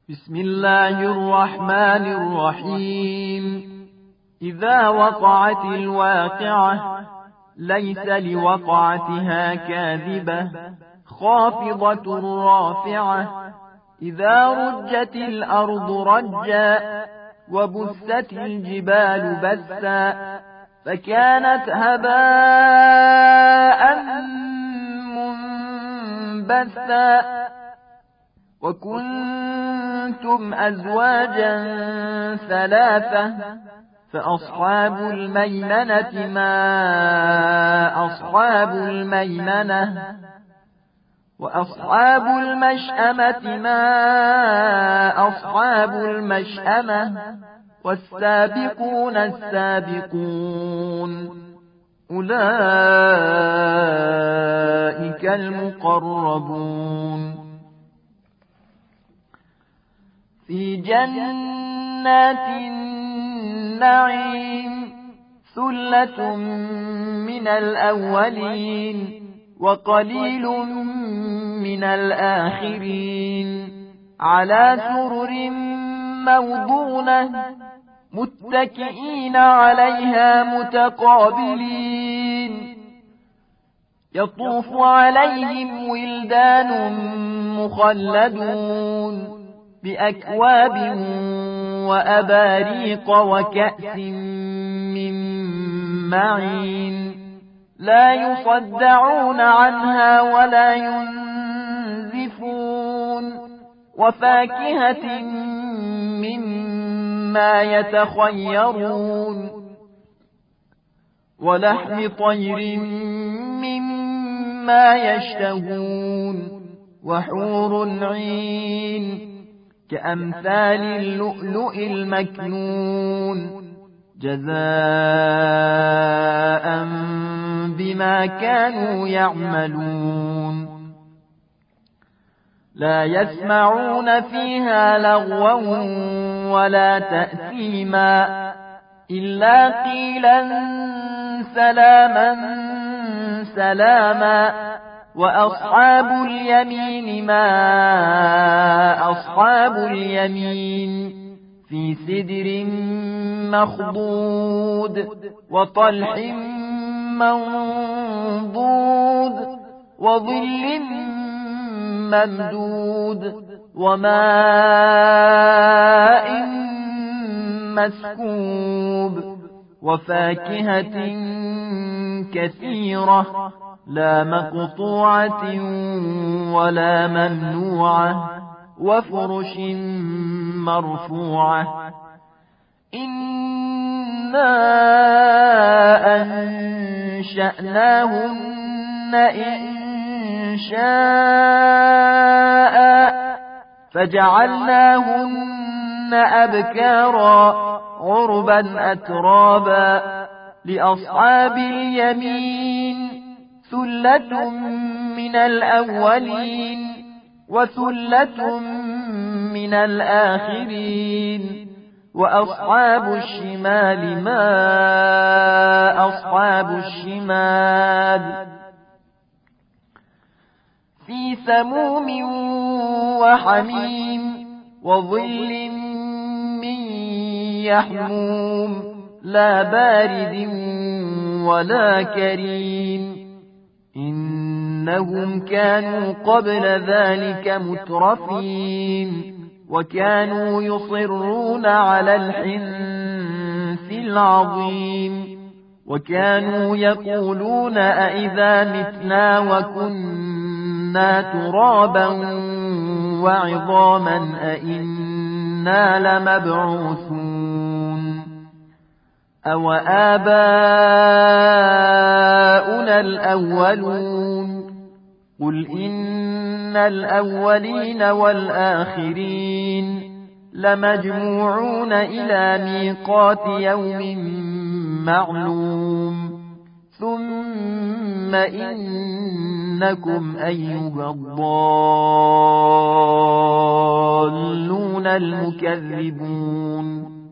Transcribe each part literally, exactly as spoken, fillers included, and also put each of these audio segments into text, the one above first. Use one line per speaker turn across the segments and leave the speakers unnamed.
بسم الله الرحمن الرحيم. إذا وقعت الواقعة ليس لوقعتها كاذبة خافضة رافعة. إذا رجت الأرض رجا وبست الجبال بثا فكانت هباء منبثا وكنتم أزواجا ثلاثة فأصحاب الميمنة ما أصحاب الميمنة وأصحاب المشأمة ما أصحاب المشأمة والسابقون السابقون أولئك المقربون في جنات النعيم ثلة من الأولين وقليل من الآخرين على سرر موضونة متكئين عليها متقابلين يطوف عليهم ولدان مخلدون بأكواب وأباريق وكأس من معين لا يصدعون عنها ولا ينزفون وفاكهة مما يتخيرون ولحم طير مما يشتهون وحور عين كأمثال اللؤلؤ المكنون جزاء بما كانوا يعملون لا يسمعون فيها لغوا ولا تأثيما إلا قيلا سلاما سلاما وأصحاب اليمين ما أصحاب اليمين في سدر مخضود وطلح منضود وظل ممدود وماء مسكوب وفاكهة كثيرة لا مقطوعة ولا ممنوعة وفرش مرفوعة إنا أنشأناهن إنشاء فجعلناهن أبكارا عربا أترابا لأصحاب اليمين ثلة من الأولين وثلة من الآخرين وأصحاب الشمال ما أصحاب الشمال في سموم وحميم وظل من يحموم لا بارد ولا كريم إنهم كانوا قبل ذلك مترفين وكانوا يصرون على الحنث العظيم وكانوا يقولون أئذا متنا وكنا ترابا وعظاما أئنا لمبعوثون أو آباؤنا الأولون قل إن الأولين والآخرين لمجموعون إلى ميقات يوم معلوم ثم إنكم أيها الضالون المكذبون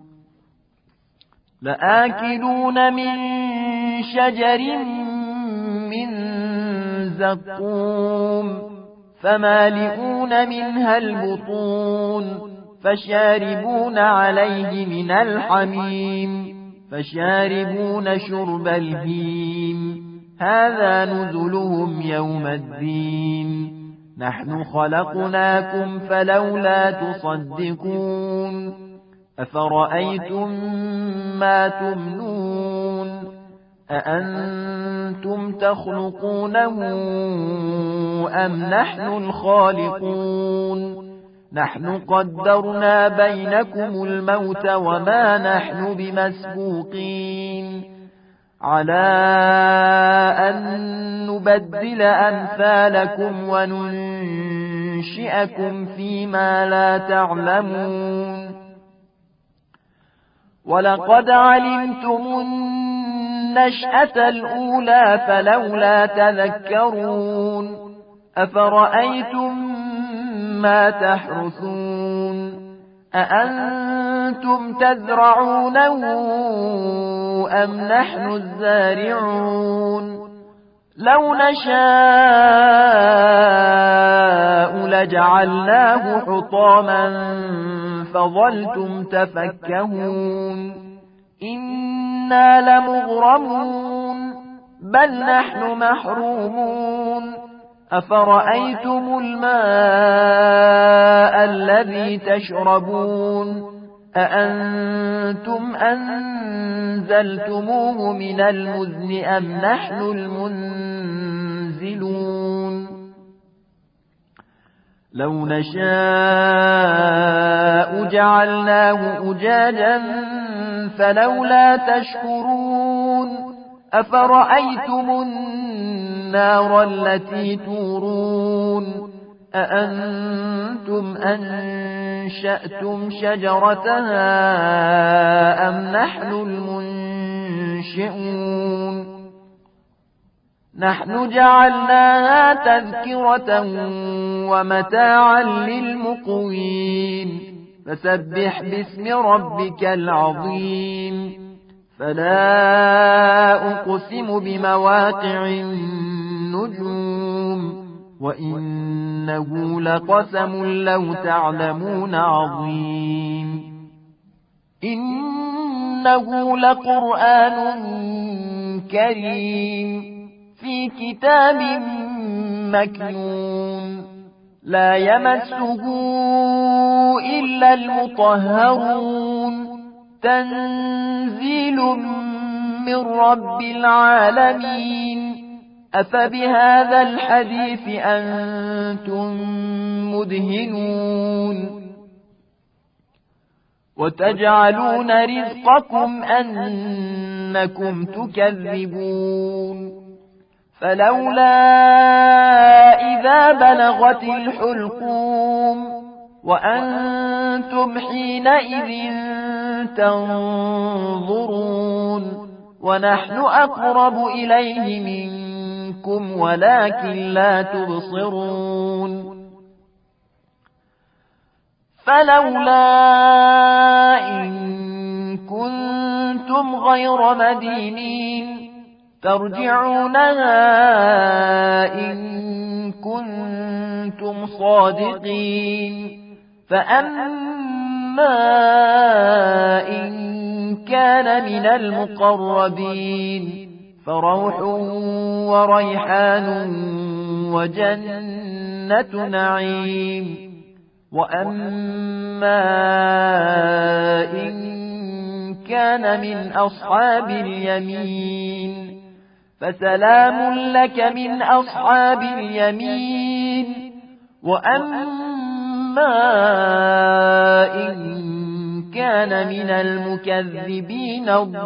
لآكلون من شجر من زقوم فمالئون فمالئون منها البطون فشاربون عليه من الحميم فشاربون شرب الهيم هذا نزلهم يوم الدين نحن خلقناكم فلولا تصدقون أفرأيتم ما تمنون أأنتم تخلقونه أم نحن الخالقون نحن قدرنا بينكم الموت وما نحن بمسبوقين على أن نبدل أمثالكم وننشئكم فيما لا تعلمون ولقد علمتم النشأة الأولى فلولا تذكرون أفرأيتم ما تحرثون أأنتم تزرعونه أم نحن الزارعون لو نشاء لجعلناه حطاما فظلتم تفكهون إنا لمغرمون بل نحن محرومون أفرأيتم الماء الذي تشربون أأنتم أنزلتموه من المزن أم نحن المنزلون لو نشاء جعلناه أجاجا فلولا تشكرون أفرأيتم النار التي تورون أأنتم أنشأتم شجرتها أم نحن المنشئون نحن جعلناها تذكرة ومتاعا للمقوين فسبح باسم ربك العظيم فلا أقسم بمواقع النجوم وإنه لقسم لو تعلمون عظيم إنه لقرآن كريم في كتاب مكنون لا يمسه إلا المطهرون تنزيل من رب العالمين أفبهذا الحديث أنتم مدهنون وتجعلون رزقكم أنكم تكذبون فلولا إذا بلغت الحلقوم وأنتم حينئذ تنظرون ونحن أقرب إليه منكم ولكن لا تبصرون فلولا إن كنتم غير مدينين ترجعونها إن كنتم صادقين فأما إن كان من المقربين فروح وريحان وجنة نعيم وأما إن كان من أصحاب اليمين فسلام لك من أصحاب اليمين وأما إن كان من المكذبين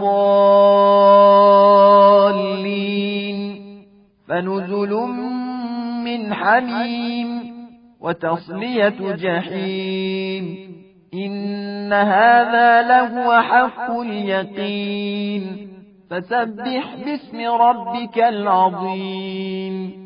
الضالين فنزل من حميم وتصلية جحيم إن هذا لهو حق اليقين فسبح باسم ربك العظيم